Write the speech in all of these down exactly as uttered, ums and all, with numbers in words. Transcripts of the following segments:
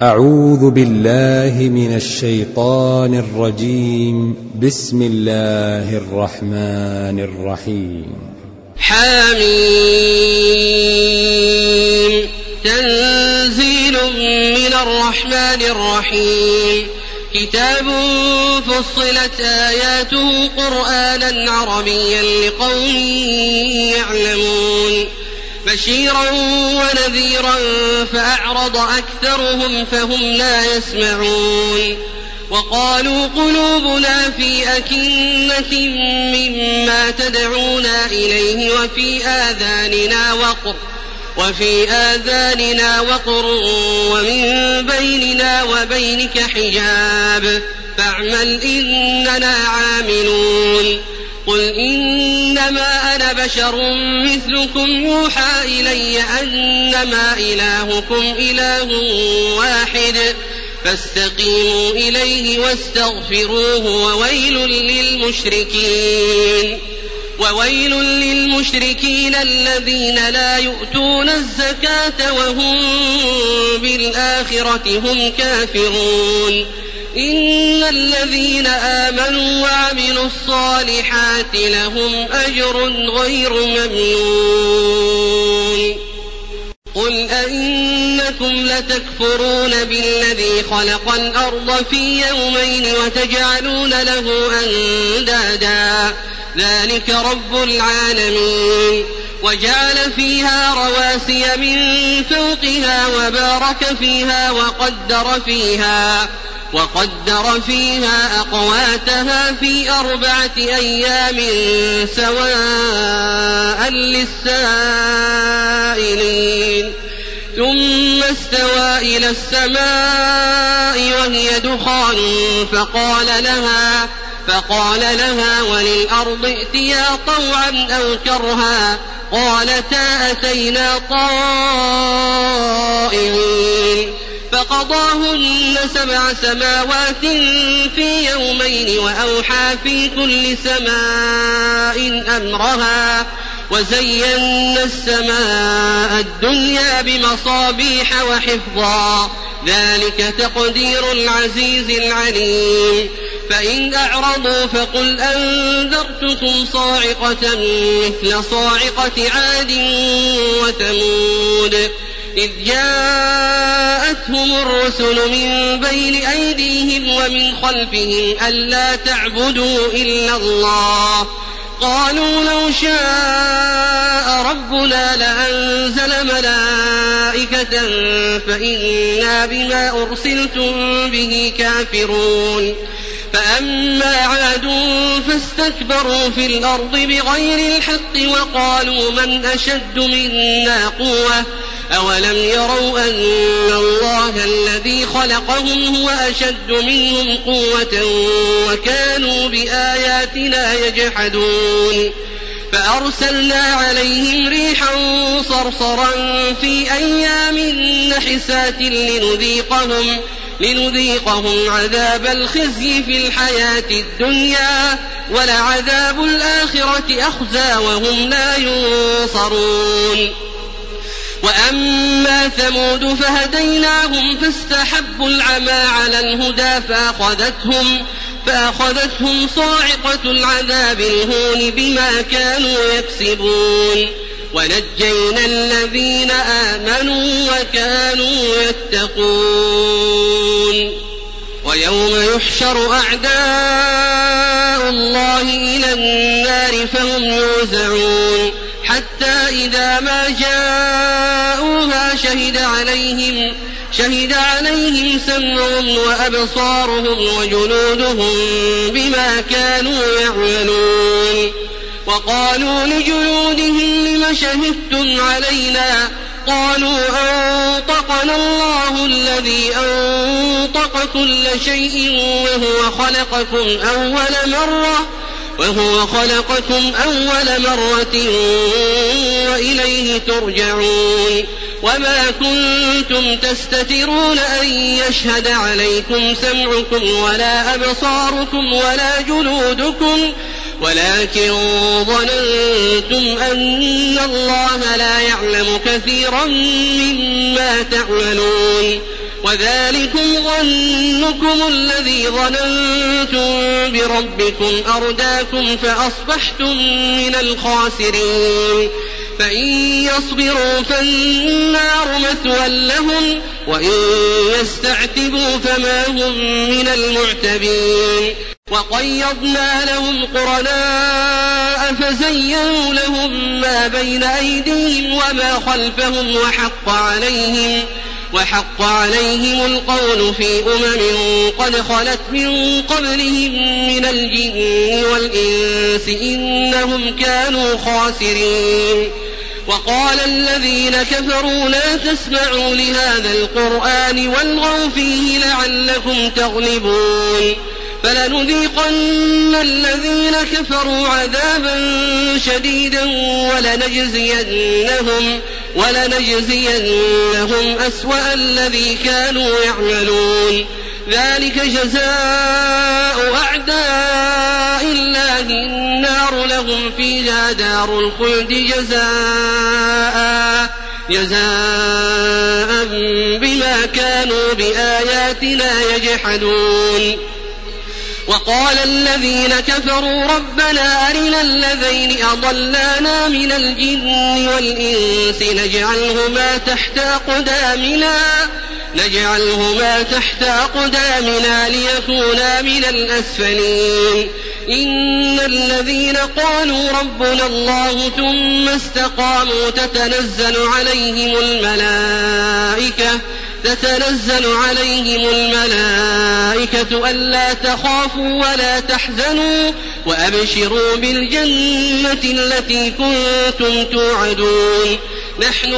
أعوذ بالله من الشيطان الرجيم. بسم الله الرحمن الرحيم. حميم تنزيل من الرحمن الرحيم. كتاب فصلت آياته قرآنا عربيا لقوم يعلمون بشيرا ونذيرا فأعرض أكثرهم فهم لا يسمعون. وقالوا قلوبنا في أكنة مما تدعونا إليه وفي آذاننا وقر وفي آذاننا وقر ومن بيننا وبينك حجاب فاعمل إننا عاملون. قل إنما أنا بشر مثلكم يوحى إلي أنما إلهكم إله واحد فاستقيموا إليه واستغفروه وويل للمشركين وويل للمشركين الذين لا يؤتون الزكاة وهم بالآخرة هم كافرون. إن الذين آمنوا وعملوا الصالحات لهم أجر غير ممنون. قل أئنكم لتكفرون بالذي خلق الأرض في يومين وتجعلون له أندادا ذلك رب العالمين. وجعل فيها رواسي من فوقها وبارك فيها وقدر فيها وقدر فيها أقواتها في أربعة أيام سواء للسائلين. ثم استوى إلى السماء وهي دخان فقال لها فقال لها وللأرض ائتيا طوعا أو كرها قالتا أتينا طائعين. فقضاهن سبع سماوات في يومين وأوحى في كل سماء أمرها وزينا السماء الدنيا بمصابيح وحفظا ذلك تقدير العزيز العليم. فإن أعرضوا فقل أنذرتكم صاعقة مثل صاعقة عاد وثمود إذ جاءتهم الرسل من بين أيديهم ومن خلفهم ألا تعبدوا إلا الله قالوا لو شاء ربنا لأنزل ملائكة فإنا بما أرسلتم به كافرون. فأما عاد فاستكبروا في الأرض بغير الحق وقالوا من أشد منا قوة أولم يروا أن الله الذي خلقهم هو أشد منهم قوة وكانوا بآياتنا يجحدون. فأرسلنا عليهم ريحا صرصرا في أيام نحسات لنذيقهم لنذيقهم عذاب الخزي في الحياة الدنيا ولعذاب الآخرة أخزى وهم لا ينصرون. وأما ثمود فهديناهم فاستحبوا العمى على الهدى فأخذتهم, فأخذتهم صاعقة العذاب الهون بما كانوا يكسبون. ونجينا الذين آمنوا وكانوا يتقون. ويوم يحشر أعداء الله إلى النار فهم يوزعون حتى إذا ما جاءوها شهد عليهم شهد عليهم سمعهم وأبصارهم وجلودهم بما كانوا يعملون. وقالوا لجلودهم لم شهدتم علينا قالوا أنطقنا الله الذي أنطق كل شيء وهو خلقكم أول مرة وهو خلقكم أول مرة وإليه ترجعون. وما كنتم تستترون أن يشهد عليكم سمعكم ولا أبصاركم ولا جلودكم ولكن ظننتم أن الله لا يعلم كثيرا مما تعملون. وذلكم ظنكم الذي ظننتم بربكم أرداكم فأصبحتم من الخاسرين فإن يصبروا فالنار مثوى لهم وإن يستعتبوا فما هم من المعتبين وقيضنا لهم قرناء فزينوا لهم ما بين أيديهم وما خلفهم وحق عليهم وحق عليهم القول في أمم قد خلت من قبلهم من الجن والإنس إنهم كانوا خاسرين وقال الذين كفروا لا تسمعوا لهذا القرآن والغوا فيه لعلكم تغلبون فلنذيقن الذين كفروا عذابا شديدا ولنجزينهم ولنجزينهم أسوأ الذي كانوا يعملون ذلك جزاء أعداء الله النار لهم فيها دار الخلد جزاء جزاء بما كانوا بآياتنا يجحدون وقال الذين كفروا ربنا أرنا الذين أضلانا من الجن والإنس نجعلهما تحت أقدامنا نجعلهما تحت أقدامنا ليكونا من الأسفلين إن الذين قالوا ربنا الله ثم استقاموا تتنزل عليهم الملائكة تتنزل عليهم الملائكة ألا تخافوا ولا تحزنوا وأبشروا بالجنة التي كنتم توعدون نحن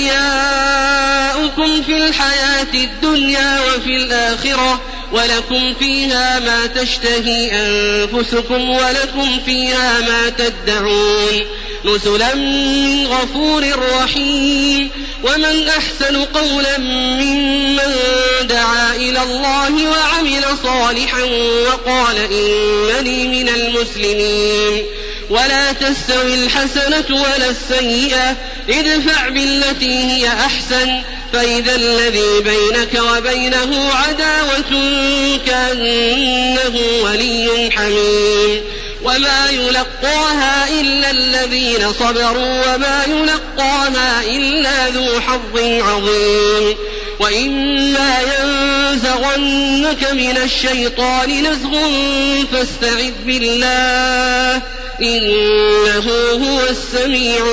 أولياؤكم في الحياة الدنيا وفي الآخرة ولكم فيها ما تشتهي أنفسكم ولكم فيها ما تدعون نزلا من غفور رحيم ومن أحسن قولا ممن دعا إلى الله وعمل صالحا وقال إنني من المسلمين ولا تستوي الحسنة ولا السيئة ادفع بالتي هي أحسن فإذا الذي بينك وبينه عداوة كأنه ولي حميم وما يلقاها إلا الذين صبروا وما يلقاها إلا ذو حظ عظيم وإما ينزغنك من الشيطان نزغ فاستعذ بالله إنه هو السميع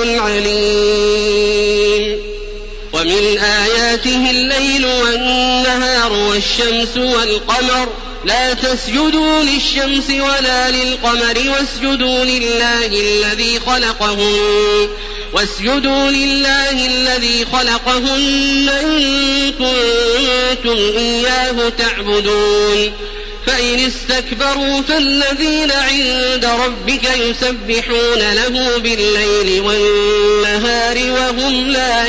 العليم ومن آياته الليل والنهار والشمس والقمر لا تسجدوا للشمس ولا للقمر واسجدوا لله الذي خلقهن واسجدوا لله الذي خلقهن إن كنتم إياه تعبدون فإن استكبروا فالذين عند ربك يسبحون له بالليل والنهار وهم لا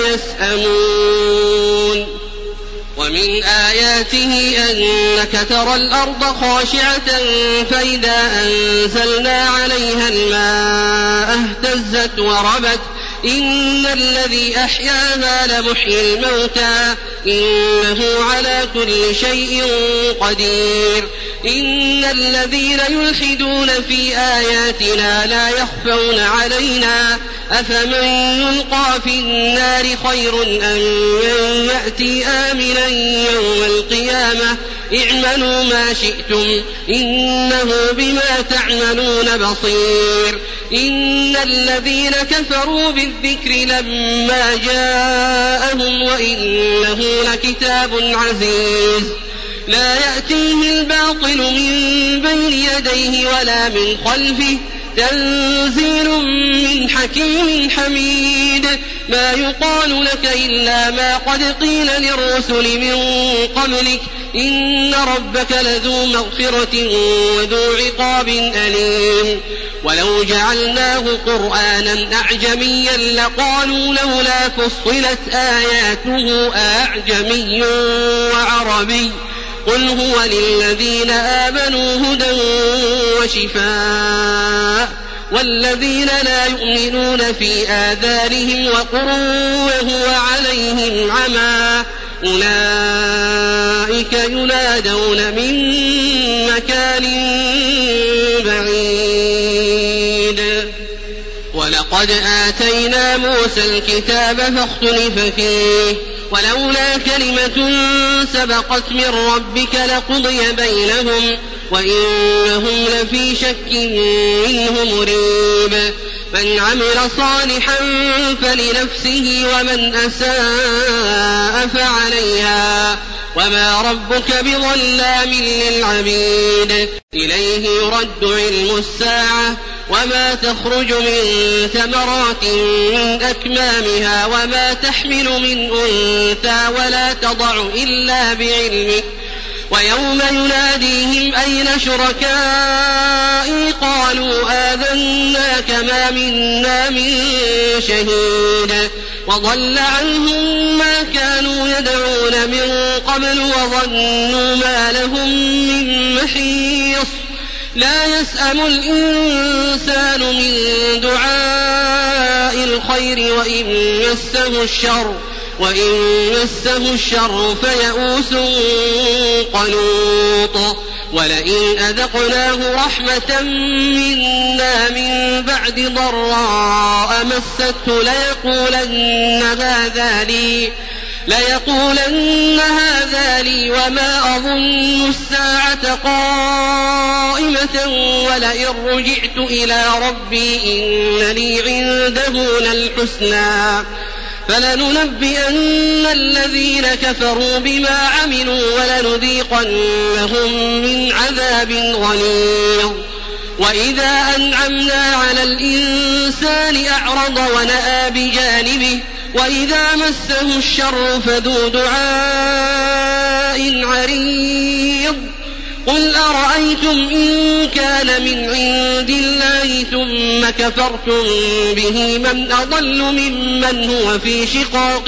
يسأمون ومن آياته أنك ترى الأرض خاشعة فإذا أنزلنا عليها الماء اهتزت وربت إن الذي أحياها لمحيي الموتى إنه على كل شيء قدير إن الذين يلحدون في آياتنا لا يخفون علينا أفمن يلقى في النار خير أم من يأتي آمنا يوم القيامة اعملوا ما شئتم إنه بما تعملون بصير إن الذين كفروا بالذكر لما جاءهم وإنه لكتاب عزيز لا يأتيه الباطل من بين يديه ولا من خلفه تنزيل من حكيم حميد ما يقال لك إلا ما قد قيل للرسل من قبلك إن ربك لذو مغفرة وذو عقاب أليم ولو جعلناه قرآنا أعجميا لقالوا لولا فصلت آياته أعجمي وعربي قل هو للذين آمنوا هدى وشفاء والذين لا يؤمنون في آذانهم وقر وهو عليهم عمى أولئك ينادون من مكان بعيد. ولقد آتينا موسى الكتاب فاختلف فيه ولولا كلمة سبقت من ربك لقضي بينهم وإنهم لفي شك منه مريب. من عمل صالحا فلنفسه ومن أساء فعليها وما ربك بظلام للعبيد. إليه يرد علم الساعة وما تخرج من ثمرات من أكمامها وما تحمل من أنثى ولا تضع إلا بعلمه. ويوم يناديهم أين شركائي قالوا آذناك ما منا من شهيد وضل عنهم ما كانوا يدعون من قبل وظنوا ما لهم من محيص. لا يسأم الإنسان من دعاء الخير وإن مسه الشر وإن مسه الشر فيئوس قنوط. ولئن أذقناه رحمة منا من بعد ضراء مسته ليقولن هذا لي ليقولن هذا لي وما أظن الساعة قائمة ولئن رجعت إلى ربي إن لي عنده للحسنى فلننبئن الذين كفروا بما عملوا ولنذيقنهم من عذاب غليظ. وإذا أنعمنا على الإنسان أعرض ونأى بجانبه وإذا مسه الشر فذو دعاء عريض. قل أرأيتم إن كان من عند الله ثم كفرتم به من أضل ممن هو في شقاق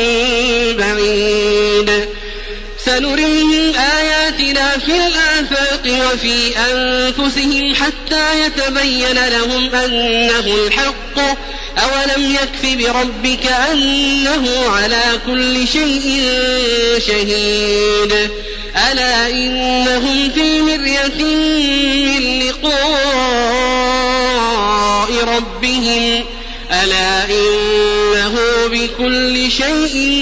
بعيد. سنريهم آياتنا في الآفاق وفي أنفسهم حتى يتبين لهم أنه الحق. أولم يكف بربك أنه على كل شيء شهيد. ألا إنهم في مرية من لقاء ربهم ألا إنه بكل شيء